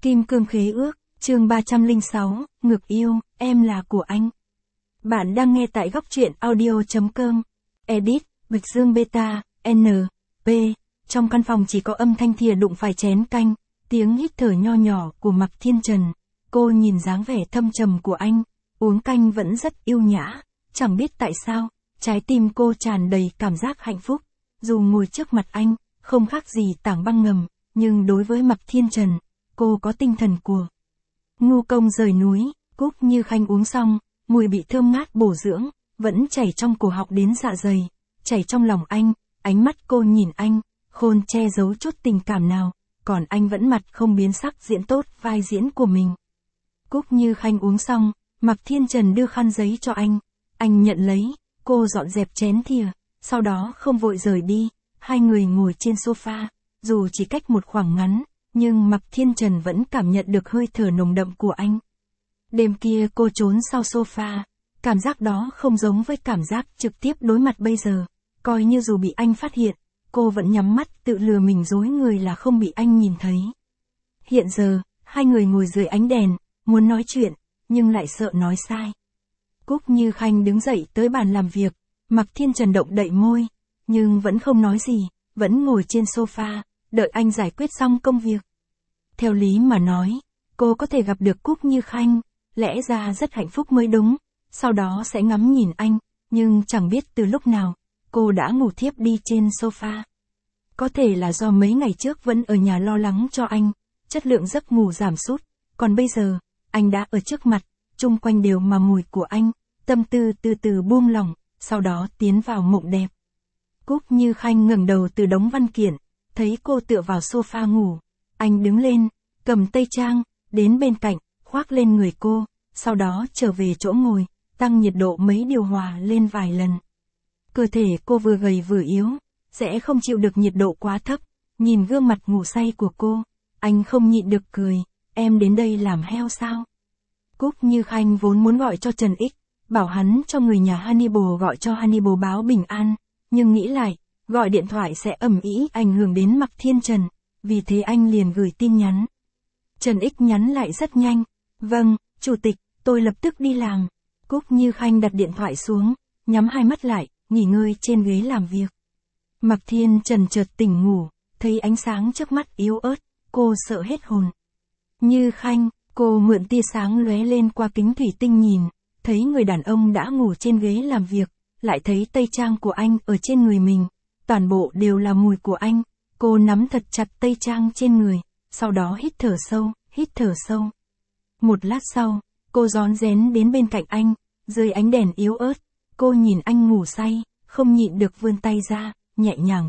Kim cương khế ước, chương 306, ngược yêu, em là của anh. Bạn đang nghe tại góc truyện audio.com. Edit, Bạch Dương Beta, N, P. Trong căn phòng chỉ có âm thanh thìa đụng phải chén canh, tiếng hít thở nho nhỏ của Mạc Thiên Trần. Cô nhìn dáng vẻ thâm trầm của anh, uống canh vẫn rất yêu nhã. Chẳng biết tại sao, trái tim cô tràn đầy cảm giác hạnh phúc. Dù ngồi trước mặt anh, không khác gì tảng băng ngầm, nhưng đối với Mạc Thiên Trần, cô có tinh thần của ngu công rời núi. Cúc Như Khanh uống xong, mùi bị thơm ngát bổ dưỡng, vẫn chảy trong cổ họng đến dạ dày, chảy trong lòng anh. Ánh mắt cô nhìn anh, khôn che giấu chút tình cảm nào, còn anh vẫn mặt không biến sắc diễn tốt vai diễn của mình. Cúc Như Khanh uống xong, Mạc Thiên Trần đưa khăn giấy cho anh nhận lấy, cô dọn dẹp chén thìa, sau đó không vội rời đi. Hai người ngồi trên sofa, dù chỉ cách một khoảng ngắn, nhưng Mạc Thiên Trần vẫn cảm nhận được hơi thở nồng đậm của anh. Đêm kia cô trốn sau sofa, cảm giác đó không giống với cảm giác trực tiếp đối mặt bây giờ. Coi như dù bị anh phát hiện, cô vẫn nhắm mắt tự lừa mình dối người là không bị anh nhìn thấy. Hiện giờ, hai người ngồi dưới ánh đèn, muốn nói chuyện, nhưng lại sợ nói sai. Cúc Như Khanh đứng dậy tới bàn làm việc, Mạc Thiên Trần động đậy môi, nhưng vẫn không nói gì, vẫn ngồi trên sofa, đợi anh giải quyết xong công việc. Theo lý mà nói, cô có thể gặp được Cúc Như Khanh, lẽ ra rất hạnh phúc mới đúng, sau đó sẽ ngắm nhìn anh, nhưng chẳng biết từ lúc nào, cô đã ngủ thiếp đi trên sofa. Có thể là do mấy ngày trước vẫn ở nhà lo lắng cho anh, chất lượng giấc ngủ giảm sút, còn bây giờ, anh đã ở trước mặt, chung quanh đều mà mùi của anh, tâm tư từ từ buông lỏng, sau đó tiến vào mộng đẹp. Cúc Như Khanh ngẩng đầu từ đống văn kiện, thấy cô tựa vào sofa ngủ. Anh đứng lên, cầm tây trang, đến bên cạnh, khoác lên người cô, sau đó trở về chỗ ngồi, tăng nhiệt độ mấy điều hòa lên vài lần. Cơ thể cô vừa gầy vừa yếu, sẽ không chịu được nhiệt độ quá thấp. Nhìn gương mặt ngủ say của cô, anh không nhịn được cười, em đến đây làm heo sao? Cúc Như Khanh vốn muốn gọi cho Trần Ích, bảo hắn cho người nhà Hannibal gọi cho Hannibal báo bình an, nhưng nghĩ lại, gọi điện thoại sẽ ầm ĩ ảnh hưởng đến Mạc Thiên Trần, vì thế anh liền gửi tin nhắn. Trần Ích nhắn lại rất nhanh, vâng, chủ tịch, tôi lập tức đi làm. Cúc Như Khanh đặt điện thoại xuống, nhắm hai mắt lại, nghỉ ngơi trên ghế làm việc. Mạc Thiên Trần chợt tỉnh ngủ, thấy ánh sáng trước mắt yếu ớt, cô sợ hết hồn. Như Khanh, cô mượn tia sáng lóe lên qua kính thủy tinh nhìn, thấy người đàn ông đã ngủ trên ghế làm việc, lại thấy tây trang của anh ở trên người mình, toàn bộ đều là mùi của anh. Cô nắm thật chặt tây trang trên người, sau đó hít thở sâu. Một lát sau, cô rón rén đến bên cạnh anh, dưới ánh đèn yếu ớt, cô nhìn anh ngủ say, không nhịn được vươn tay ra, nhẹ nhàng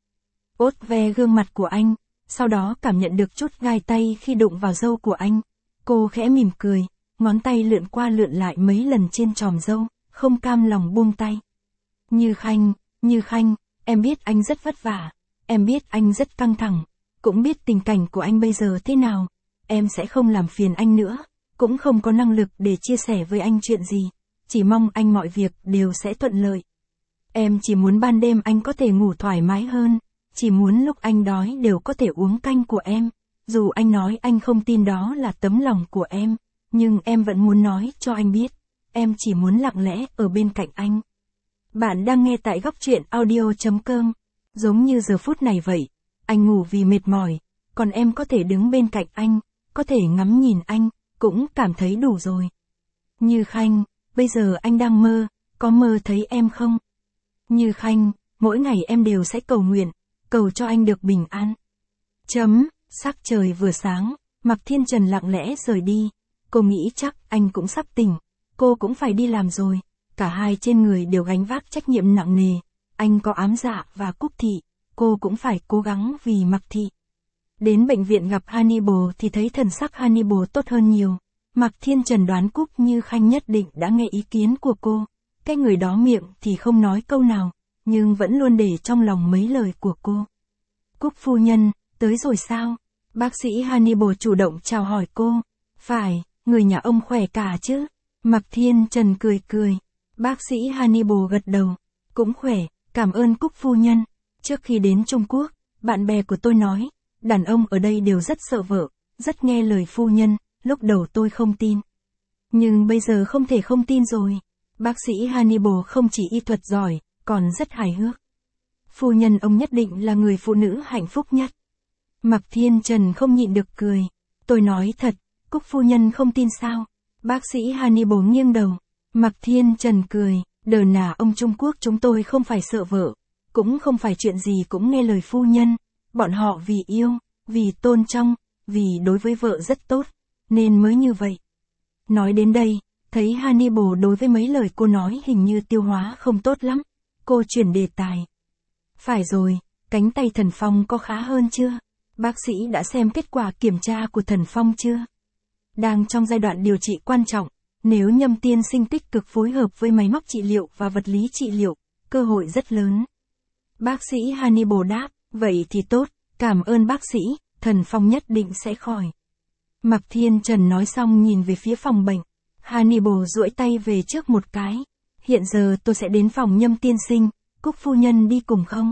vuốt ve gương mặt của anh, sau đó cảm nhận được chút gai tay khi đụng vào râu của anh. Cô khẽ mỉm cười, ngón tay lượn qua lượn lại mấy lần trên chòm râu, không cam lòng buông tay. Như Khanh, em biết anh rất vất vả, em biết anh rất căng thẳng, cũng biết tình cảnh của anh bây giờ thế nào, em sẽ không làm phiền anh nữa, cũng không có năng lực để chia sẻ với anh chuyện gì, chỉ mong anh mọi việc đều sẽ thuận lợi. Em chỉ muốn ban đêm anh có thể ngủ thoải mái hơn, chỉ muốn lúc anh đói đều có thể uống canh của em, dù anh nói anh không tin đó là tấm lòng của em, nhưng em vẫn muốn nói cho anh biết, em chỉ muốn lặng lẽ ở bên cạnh anh. Bạn đang nghe tại góc truyện audio.com. Giống như giờ phút này vậy, anh ngủ vì mệt mỏi, còn em có thể đứng bên cạnh anh, có thể ngắm nhìn anh, cũng cảm thấy đủ rồi. Như Khanh, bây giờ anh đang mơ, có mơ thấy em không? Như Khanh, mỗi ngày em đều sẽ cầu nguyện, cầu cho anh được bình an. Sắc trời vừa sáng, Mạc Thiên Trần lặng lẽ rời đi, cô nghĩ chắc anh cũng sắp tỉnh, cô cũng phải đi làm rồi, cả hai trên người đều gánh vác trách nhiệm nặng nề. Anh có Ám Dạ và Cúc Thị, cô cũng phải cố gắng vì Mạc Thị. Đến bệnh viện gặp Hannibal thì thấy thần sắc Hannibal tốt hơn nhiều. Mạc Thiên Trần đoán Cúc Như Khanh nhất định đã nghe ý kiến của cô. Cái người đó miệng thì không nói câu nào, nhưng vẫn luôn để trong lòng mấy lời của cô. Cúc phu nhân, tới rồi sao? Bác sĩ Hannibal chủ động chào hỏi cô. Phải, người nhà ông khỏe cả chứ? Mạc Thiên Trần cười. Bác sĩ Hannibal gật đầu. Cũng khỏe. Cảm ơn Cúc phu nhân. Trước khi đến Trung Quốc, bạn bè của tôi nói, đàn ông ở đây đều rất sợ vợ, rất nghe lời phu nhân, lúc đầu tôi không tin. Nhưng bây giờ không thể không tin rồi. Bác sĩ Hannibal không chỉ y thuật giỏi, còn rất hài hước. Phu nhân ông nhất định là người phụ nữ hạnh phúc nhất. Mạc Thiên Trần không nhịn được cười. Tôi nói thật, Cúc phu nhân không tin sao? Bác sĩ Hannibal nghiêng đầu. Mạc Thiên Trần cười, đời nào ông Trung Quốc chúng tôi không phải sợ vợ, cũng không phải chuyện gì cũng nghe lời phu nhân. Bọn họ vì yêu, vì tôn trọng, vì đối với vợ rất tốt, nên mới như vậy. Nói đến đây, thấy Hannibal đối với mấy lời cô nói hình như tiêu hóa không tốt lắm. Cô chuyển đề tài. Phải rồi, cánh tay Thần Phong có khá hơn chưa? Bác sĩ đã xem kết quả kiểm tra của Thần Phong chưa? Đang trong giai đoạn điều trị quan trọng, nếu Nhâm tiên sinh tích cực phối hợp với máy móc trị liệu và vật lý trị liệu, cơ hội rất lớn. Bác sĩ Hannibal đáp, vậy thì tốt, cảm ơn bác sĩ, Thần Phong nhất định sẽ khỏi. Mạc Thiên Trần nói xong nhìn về phía phòng bệnh. Hannibal duỗi tay về trước một cái. Hiện giờ tôi sẽ đến phòng Nhâm tiên sinh, Cúc phu nhân đi cùng không?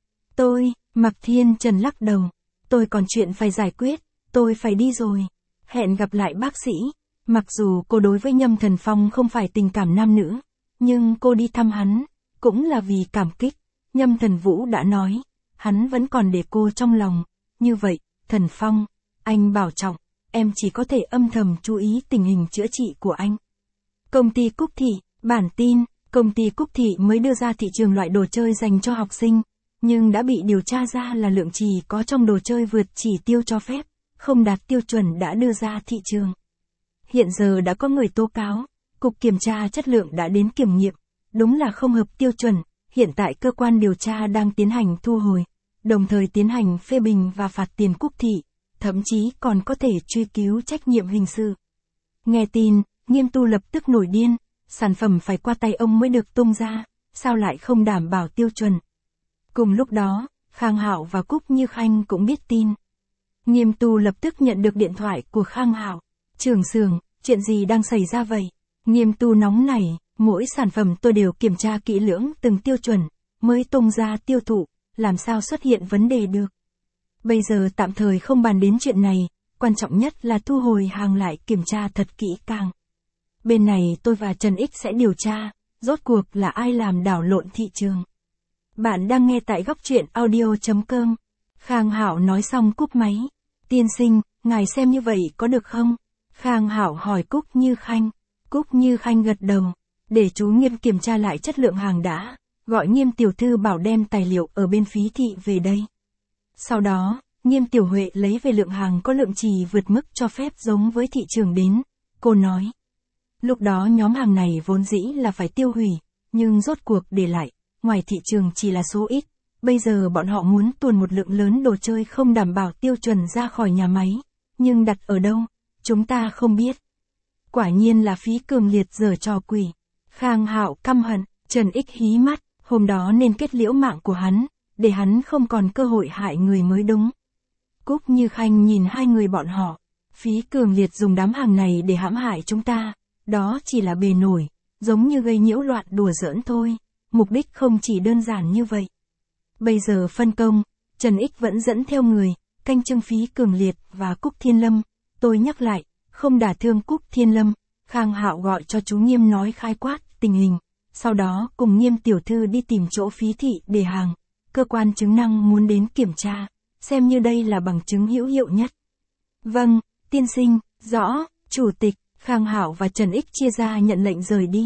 Mạc Thiên Trần lắc đầu. Tôi còn chuyện phải giải quyết, tôi phải đi rồi. Hẹn gặp lại bác sĩ. Mặc dù cô đối với Nhâm Thần Phong không phải tình cảm nam nữ, nhưng cô đi thăm hắn, cũng là vì cảm kích. Nhâm Thần Vũ đã nói, hắn vẫn còn để cô trong lòng. Như vậy, Thần Phong, anh bảo trọng, em chỉ có thể âm thầm chú ý tình hình chữa trị của anh. Công ty Cúc Thị, bản tin, công ty Cúc Thị mới đưa ra thị trường loại đồ chơi dành cho học sinh, nhưng đã bị điều tra ra là lượng chì có trong đồ chơi vượt chỉ tiêu cho phép, không đạt tiêu chuẩn đã đưa ra thị trường. Hiện giờ đã có người tố cáo, Cục Kiểm tra Chất lượng đã đến kiểm nghiệm, đúng là không hợp tiêu chuẩn, hiện tại cơ quan điều tra đang tiến hành thu hồi, đồng thời tiến hành phê bình và phạt tiền Cúc Thị, thậm chí còn có thể truy cứu trách nhiệm hình sự. Nghe tin, Nghiêm Tu lập tức nổi điên, sản phẩm phải qua tay ông mới được tung ra, sao lại không đảm bảo tiêu chuẩn. Cùng lúc đó, Khang Hạo và Cúc Như Khanh cũng biết tin. Nghiêm Tu lập tức nhận được điện thoại của Khang Hạo. Trưởng xưởng, chuyện gì đang xảy ra vậy? Nghiêm Tu nóng nảy, mỗi sản phẩm tôi đều kiểm tra kỹ lưỡng từng tiêu chuẩn, mới tung ra tiêu thụ, làm sao xuất hiện vấn đề được. Bây giờ tạm thời không bàn đến chuyện này, quan trọng nhất là thu hồi hàng lại kiểm tra thật kỹ càng. Bên này tôi và Trần X sẽ điều tra, rốt cuộc là ai làm đảo lộn thị trường. Bạn đang nghe tại góc truyện audio.com. Khang Hạo nói xong cúp máy. Tiên sinh, ngài xem như vậy có được không? Khang Hạo hỏi Cúc Như Khanh. Cúc Như Khanh gật đầu. Để chú Nghiêm kiểm tra lại chất lượng hàng đã. Gọi Nghiêm tiểu thư bảo đem tài liệu ở bên phí thị về đây. Sau đó, Nghiêm tiểu Huệ lấy về lượng hàng có lượng chì vượt mức cho phép giống với thị trường đến. Cô nói. Lúc đó nhóm hàng này vốn dĩ là phải tiêu hủy, nhưng rốt cuộc để lại, ngoài thị trường chỉ là số ít. Bây giờ bọn họ muốn tuồn một lượng lớn đồ chơi không đảm bảo tiêu chuẩn ra khỏi nhà máy. Nhưng đặt ở đâu? Chúng ta không biết. Quả nhiên là Phí Cường Liệt giở trò quỷ. Khang Hạo căm hận, Trần X hí mắt, hôm đó nên kết liễu mạng của hắn, để hắn không còn cơ hội hại người mới đúng. Cúc Như Khanh nhìn hai người bọn họ. Phí Cường Liệt dùng đám hàng này để hãm hại chúng ta. Đó chỉ là bề nổi, giống như gây nhiễu loạn đùa giỡn thôi. Mục đích không chỉ đơn giản như vậy. Bây giờ phân công, Trần X vẫn dẫn theo người, canh chừng Phí Cường Liệt và Cúc Thiên Lâm. Tôi nhắc lại, không đả thương Cúc Thiên Lâm. Khang Hạo gọi cho chú Nghiêm nói khai quát tình hình. Sau đó cùng Nghiêm tiểu thư đi tìm chỗ Phí thị để hàng. Cơ quan chứng năng muốn đến kiểm tra, xem như đây là bằng chứng hữu hiệu nhất. Vâng, tiên sinh, rõ, chủ tịch. Khang Hạo và Trần X chia ra nhận lệnh rời đi.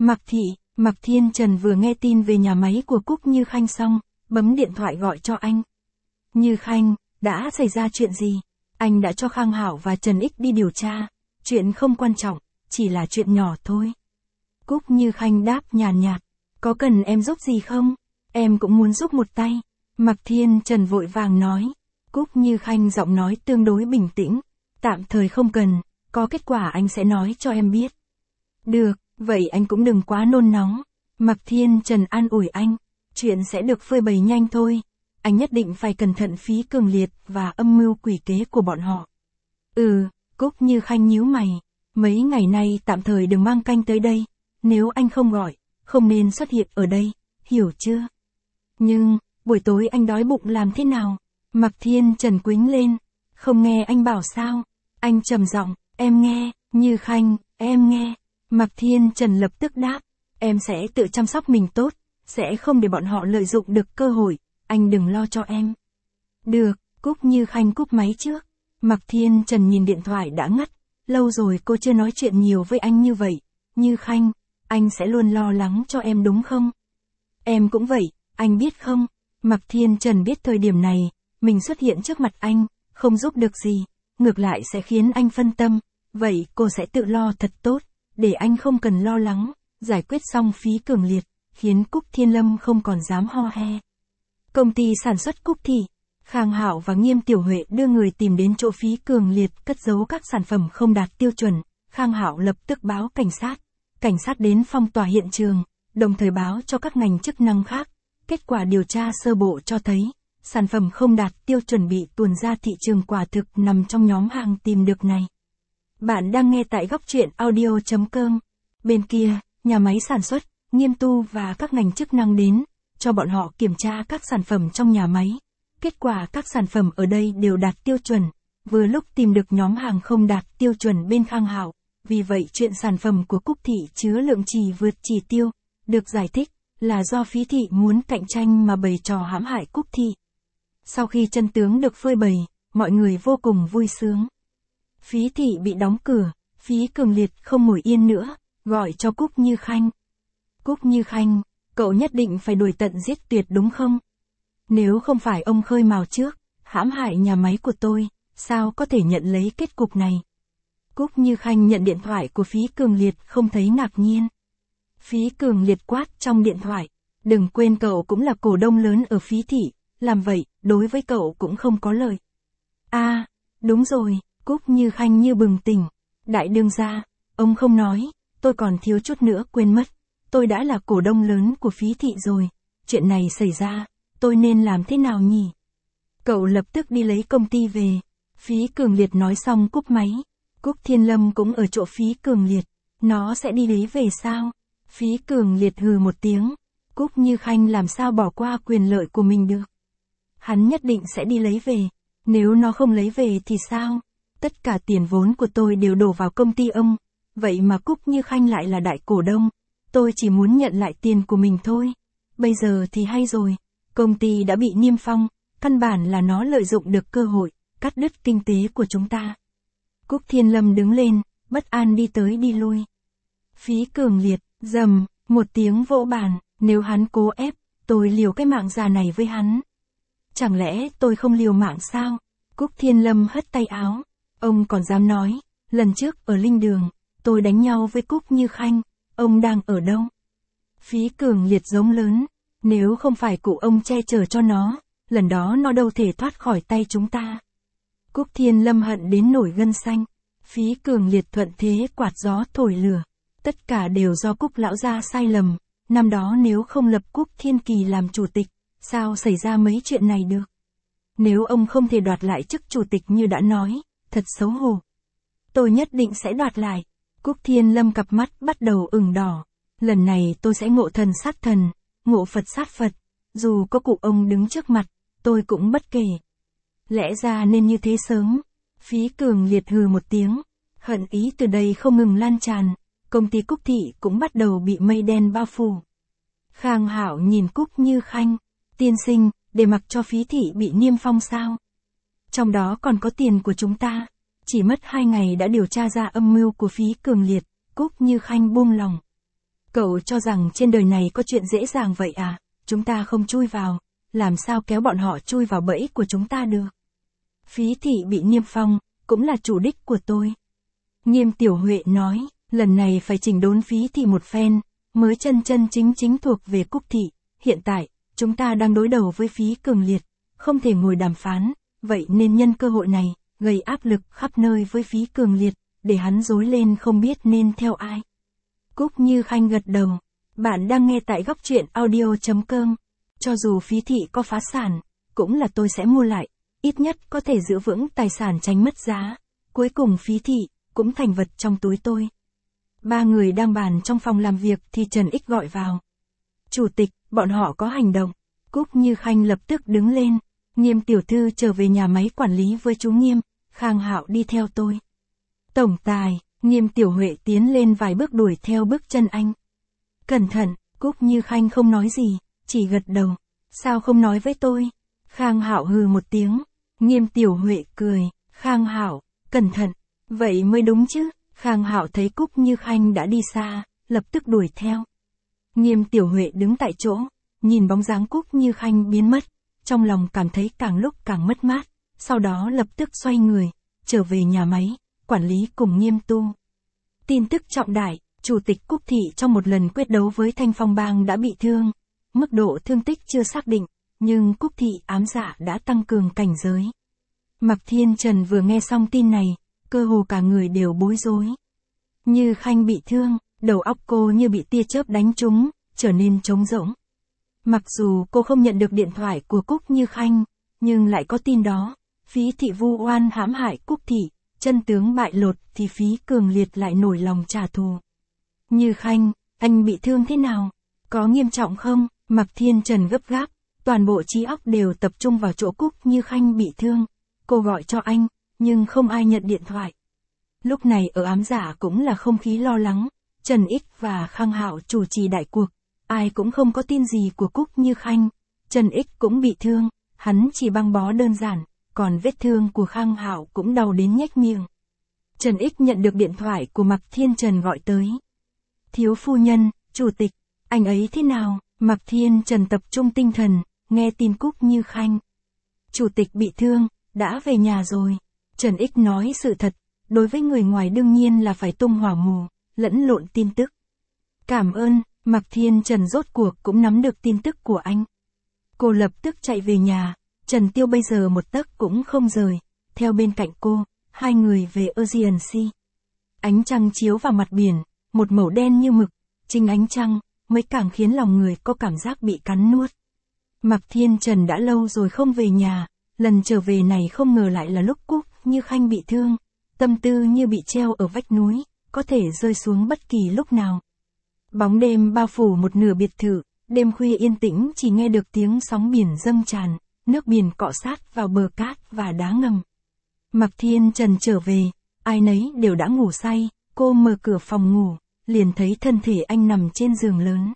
Mạc Thiên Trần vừa nghe tin về nhà máy của Cúc Như Khanh xong, bấm điện thoại gọi cho anh. Như Khanh, đã xảy ra chuyện gì? Anh đã cho Khang Hạo và Trần X đi điều tra. Chuyện không quan trọng, chỉ là chuyện nhỏ thôi. Cúc Như Khanh đáp nhàn nhạt. Có cần em giúp gì không? Em cũng muốn giúp một tay. Mạc Thiên Trần vội vàng nói. Cúc Như Khanh giọng nói tương đối bình tĩnh. Tạm thời không cần, có kết quả anh sẽ nói cho em biết. Được, vậy anh cũng đừng quá nôn nóng. Mạc Thiên Trần an ủi anh. Chuyện sẽ được phơi bày nhanh thôi. Anh nhất định phải cẩn thận Phí Cường Liệt và âm mưu quỷ kế của bọn họ. Cúc Như Khanh nhíu mày. Mấy ngày nay tạm thời đừng mang canh tới đây. Nếu anh không gọi, không nên xuất hiện ở đây, hiểu chưa? Nhưng, buổi tối anh đói bụng làm thế nào? Mạc Thiên Trần quĩnh lên. Không nghe anh bảo sao? Anh trầm giọng, em nghe, Như Khanh, em nghe. Mạc Thiên Trần lập tức đáp, em sẽ tự chăm sóc mình tốt, sẽ không để bọn họ lợi dụng được cơ hội, anh đừng lo cho em. Được, Cúc Như Khanh cúp máy trước. Mạc Thiên Trần nhìn điện thoại đã ngắt, lâu rồi cô chưa nói chuyện nhiều với anh như vậy. Như Khanh, anh sẽ luôn lo lắng cho em đúng không? Em cũng vậy, anh biết không? Mạc Thiên Trần biết thời điểm này, mình xuất hiện trước mặt anh, không giúp được gì, ngược lại sẽ khiến anh phân tâm, vậy cô sẽ tự lo thật tốt, để anh không cần lo lắng, giải quyết xong Phí Cường Liệt, khiến Cúc Thiên Lâm không còn dám ho he. Công ty sản xuất Cúc Thị, Khang Hạo và Nghiêm Tiểu Huệ đưa người tìm đến chỗ Phí Cường Liệt cất giấu các sản phẩm không đạt tiêu chuẩn, Khang Hạo lập tức báo cảnh sát đến phong tỏa hiện trường, đồng thời báo cho các ngành chức năng khác. Kết quả điều tra sơ bộ cho thấy, sản phẩm không đạt tiêu chuẩn bị tuồn ra thị trường quả thực nằm trong nhóm hàng tìm được này. Bạn đang nghe tại góc truyện audio.com. Bên kia, nhà máy sản xuất, Nghiêm Tu và các ngành chức năng đến, cho bọn họ kiểm tra các sản phẩm trong nhà máy. Kết quả các sản phẩm ở đây đều đạt tiêu chuẩn, vừa lúc tìm được nhóm hàng không đạt tiêu chuẩn bên Khang Hạo. Vì vậy chuyện sản phẩm của Cúc Thị chứa lượng chì vượt chỉ tiêu, được giải thích là do Phí Thị muốn cạnh tranh mà bày trò hãm hại Cúc Thị. Sau khi chân tướng được phơi bày, mọi người vô cùng vui sướng. Phí Thị bị đóng cửa, Phí Cường Liệt không ngồi yên nữa, gọi cho Cúc Như Khanh. Cúc Như Khanh, cậu nhất định phải đuổi tận giết tuyệt đúng không? Nếu không phải ông khơi mào trước, hãm hại nhà máy của tôi, sao có thể nhận lấy kết cục này? Cúc Như Khanh nhận điện thoại của Phí Cường Liệt không thấy ngạc nhiên. Phí Cường Liệt quát trong điện thoại, đừng quên cậu cũng là cổ đông lớn ở Phí Thị, làm vậy, đối với cậu cũng không có lợi. Đúng rồi, Cúc Như Khanh như bừng tỉnh. Đại đương gia, ông không nói, tôi còn thiếu chút nữa quên mất. Tôi đã là cổ đông lớn của Phí Thị rồi, chuyện này xảy ra, tôi nên làm thế nào nhỉ? Cậu lập tức đi lấy công ty về. Phí Cường Liệt nói xong cúp máy. Cúc Thiên Lâm cũng ở chỗ Phí Cường Liệt, nó sẽ đi lấy về sao? Phí Cường Liệt hừ một tiếng, Cúc Như Khanh làm sao bỏ qua quyền lợi của mình được? Hắn nhất định sẽ đi lấy về, nếu nó không lấy về thì sao? Tất cả tiền vốn của tôi đều đổ vào công ty ông, vậy mà Cúc Như Khanh lại là đại cổ đông, tôi chỉ muốn nhận lại tiền của mình thôi. Bây giờ thì hay rồi, công ty đã bị niêm phong, căn bản là nó lợi dụng được cơ hội, cắt đứt kinh tế của chúng ta. Cúc Thiên Lâm đứng lên, bất an đi tới đi lui. Phí Cường Liệt, rầm, một tiếng vỗ bàn, nếu hắn cố ép, tôi liều cái mạng già này với hắn. Chẳng lẽ tôi không liều mạng sao? Cúc Thiên Lâm hất tay áo, ông còn dám nói, lần trước ở Linh Đường, tôi đánh nhau với Cúc Như Khanh, ông đang ở đâu? Phí Cường Liệt giống lớn, nếu không phải cụ ông che chở cho nó, lần đó nó đâu thể thoát khỏi tay chúng ta. Cúc Thiên Lâm hận đến nổi gân xanh, Phí Cường Liệt thuận thế quạt gió thổi lửa, tất cả đều do Cúc lão gia sai lầm, năm đó nếu không lập Cúc Thiên Kỳ làm chủ tịch, sao xảy ra mấy chuyện này được? Nếu ông không thể đoạt lại chức chủ tịch như đã nói, thật xấu hổ. Tôi nhất định sẽ đoạt lại. Cúc Thiên Lâm cặp mắt bắt đầu ửng đỏ. Lần này tôi sẽ ngộ thần sát thần, ngộ Phật sát Phật. Dù có cụ ông đứng trước mặt, tôi cũng bất kể. Lẽ ra nên như thế sớm. Phí Cường Liệt hừ một tiếng. Hận ý từ đây không ngừng lan tràn. Công ty Cúc Thị cũng bắt đầu bị mây đen bao phủ. Khang Hạo nhìn Cúc Như Khanh. Tiên sinh, để mặc cho Phí Thị bị niêm phong sao? Trong đó còn có tiền của chúng ta. Chỉ mất 2 ngày đã điều tra ra âm mưu của Phí Cường Liệt. Cúc Như Khanh buông lòng. Cậu cho rằng trên đời này có chuyện dễ dàng vậy à? Chúng ta không chui vào, làm sao kéo bọn họ chui vào bẫy của chúng ta được? Phí Thị bị niêm phong, cũng là chủ đích của tôi. Nghiêm Tiểu Huệ nói, lần này phải chỉnh đốn Phí Thị một phen, mới chân chính thuộc về Cúc Thị. Hiện tại, chúng ta đang đối đầu với Phí Cường Liệt, không thể ngồi đàm phán, vậy nên nhân cơ hội này, gây áp lực khắp nơi với Phí Cường Liệt, để hắn rối lên không biết nên theo ai. Cúc Như Khanh gật đầu. Bạn đang nghe tại góc truyện audio.com. Cho dù Phí Thị có phá sản, cũng là tôi sẽ mua lại, ít nhất có thể giữ vững tài sản tránh mất giá. Cuối cùng Phí Thị cũng thành vật trong túi tôi. 3 người đang bàn trong phòng làm việc thì Trần Ích gọi vào. Chủ tịch, bọn họ có hành động. Cúc Như Khanh lập tức đứng lên. Nghiêm tiểu thư trở về nhà máy quản lý với chú Nghiêm, Khang Hạo đi theo tôi. Tổng tài, Nghiêm Tiểu Huệ tiến lên vài bước đuổi theo bước chân anh. Cẩn thận, Cúc Như Khanh không nói gì, chỉ gật đầu. Sao không nói với tôi? Khang Hạo hừ một tiếng. Nghiêm Tiểu Huệ cười. Khang Hạo, cẩn thận. Vậy mới đúng chứ. Khang Hạo thấy Cúc Như Khanh đã đi xa, lập tức đuổi theo. Nghiêm Tiểu Huệ đứng tại chỗ, nhìn bóng dáng Cúc Như Khanh biến mất, trong lòng cảm thấy càng lúc càng mất mát, sau đó lập tức xoay người, trở về nhà máy, quản lý cùng Nghiêm Tu. Tin tức trọng đại, Chủ tịch Cúc Thị trong một lần quyết đấu với Thanh Phong Bang đã bị thương, mức độ thương tích chưa xác định, nhưng Cúc Thị ám dạ đã tăng cường cảnh giới. Mạc Thiên Trần vừa nghe xong tin này, cơ hồ cả người đều bối rối. Như Khanh bị thương, đầu óc cô như bị tia chớp đánh trúng, trở nên trống rỗng. Mặc dù cô không nhận được điện thoại của Cúc Như Khanh, nhưng lại có tin đó, Phí Thị vu oan hãm hại Cúc Thị, chân tướng bại lột thì Phí Cường Liệt lại nổi lòng trả thù. Như Khanh, anh bị thương thế nào? Có nghiêm trọng không? Mạc Thiên Trần gấp gáp, toàn bộ trí óc đều tập trung vào chỗ Cúc Như Khanh bị thương. Cô gọi cho anh, nhưng không ai nhận điện thoại. Lúc này ở ám dạ cũng là không khí lo lắng, Trần Ích và Khang Hạo chủ trì đại cuộc, ai cũng không có tin gì của Cúc Như Khanh. Trần Ích cũng bị thương, hắn chỉ băng bó đơn giản, còn vết thương của Khang Hạo cũng đau đến nhếch miệng. Trần Ích nhận được điện thoại của Mạc Thiên Trần gọi tới. Thiếu phu nhân, chủ tịch, anh ấy thế nào? Mạc Thiên Trần tập trung tinh thần, nghe tin Cúc Như Khanh. Chủ tịch bị thương, đã về nhà rồi. Trần Ích nói sự thật, đối với người ngoài đương nhiên là phải tung hỏa mù, lẫn lộn tin tức. Cảm ơn, Mạc Thiên Trần rốt cuộc cũng nắm được tin tức của anh. Cô lập tức chạy về nhà, Trần Tiêu bây giờ một tấc cũng không rời, theo bên cạnh cô, hai người về Ocean Sea. Ánh trăng chiếu vào mặt biển, một màu đen như mực, chính ánh trăng mới càng khiến lòng người có cảm giác bị cắn nuốt. Mạc Thiên Trần đã lâu rồi không về nhà, lần trở về này không ngờ lại là lúc Cúc Như Khanh bị thương, tâm tư như bị treo ở vách núi, có thể rơi xuống bất kỳ lúc nào. Bóng đêm bao phủ một nửa biệt thự, đêm khuya yên tĩnh chỉ nghe được tiếng sóng biển dâng tràn, nước biển cọ sát vào bờ cát và đá ngầm. Mạc Thiên Trần trở về, ai nấy đều đã ngủ say, cô mở cửa phòng ngủ, liền thấy thân thể anh nằm trên giường lớn.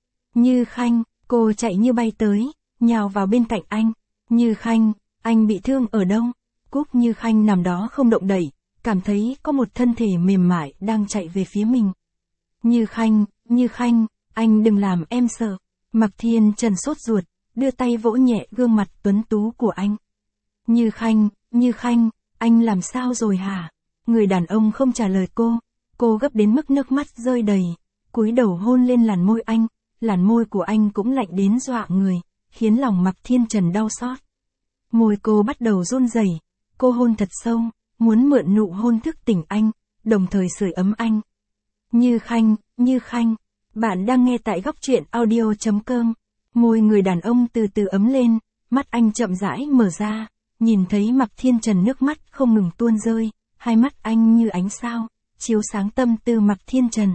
Như Khanh, cô chạy như bay tới, nhào vào bên cạnh anh. Như Khanh, anh bị thương ở đâu? Cúc Như Khanh nằm đó không động đậy, cảm thấy có một thân thể mềm mại đang chạy về phía mình. Như Khanh, anh đừng làm em sợ. Mạc Thiên Trần sốt ruột, đưa tay vỗ nhẹ gương mặt tuấn tú của anh. Như Khanh, anh làm sao rồi hả? Người đàn ông không trả lời cô gấp đến mức nước mắt rơi đầy, cúi đầu hôn lên làn môi anh, làn môi của anh cũng lạnh đến dọa người, khiến lòng Mạc Thiên Trần đau xót. Môi cô bắt đầu run rẩy, cô hôn thật sâu, muốn mượn nụ hôn thức tỉnh anh, đồng thời sưởi ấm anh. Như Khanh, bạn đang nghe tại góc truyện audio.com. Môi người đàn ông từ từ ấm lên, mắt anh chậm rãi mở ra, nhìn thấy Mạc Thiên Trần nước mắt không ngừng tuôn rơi, hai mắt anh như ánh sao, chiếu sáng tâm tư Mạc Thiên Trần.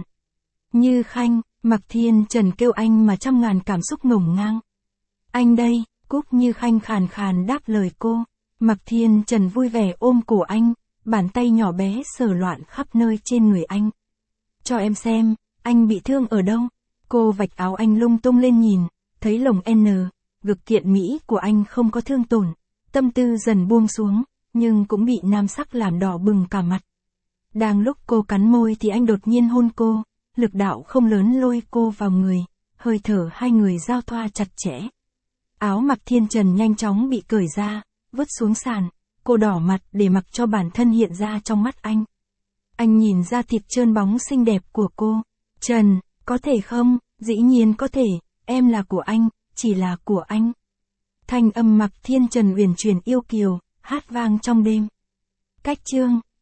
Như Khanh, Mạc Thiên Trần kêu anh mà trăm ngàn cảm xúc ngổn ngang. Anh đây, Cúc Như Khanh khàn khàn đáp lời cô. Mạc Thiên Trần vui vẻ ôm cổ anh, bàn tay nhỏ bé sờ loạn khắp nơi trên người anh. Cho em xem, anh bị thương ở đâu? Cô vạch áo anh lung tung lên nhìn, thấy lồng N, ngực kiện Mỹ của anh không có thương tổn, tâm tư dần buông xuống, nhưng cũng bị nam sắc làm đỏ bừng cả mặt. Đang lúc cô cắn môi thì anh đột nhiên hôn cô, lực đạo không lớn lôi cô vào người, hơi thở hai người giao thoa chặt chẽ. Áo Mạc Thiên Trần nhanh chóng bị cởi ra, vứt xuống sàn, cô đỏ mặt để mặc cho bản thân hiện ra trong mắt anh. Anh nhìn ra thịt trơn bóng xinh đẹp của cô. Trần, có thể không? Dĩ nhiên có thể, em là của anh, chỉ là của anh. Thanh âm Mạc Thiên Trần uyển chuyển yêu kiều, hát vang trong đêm. Cách chương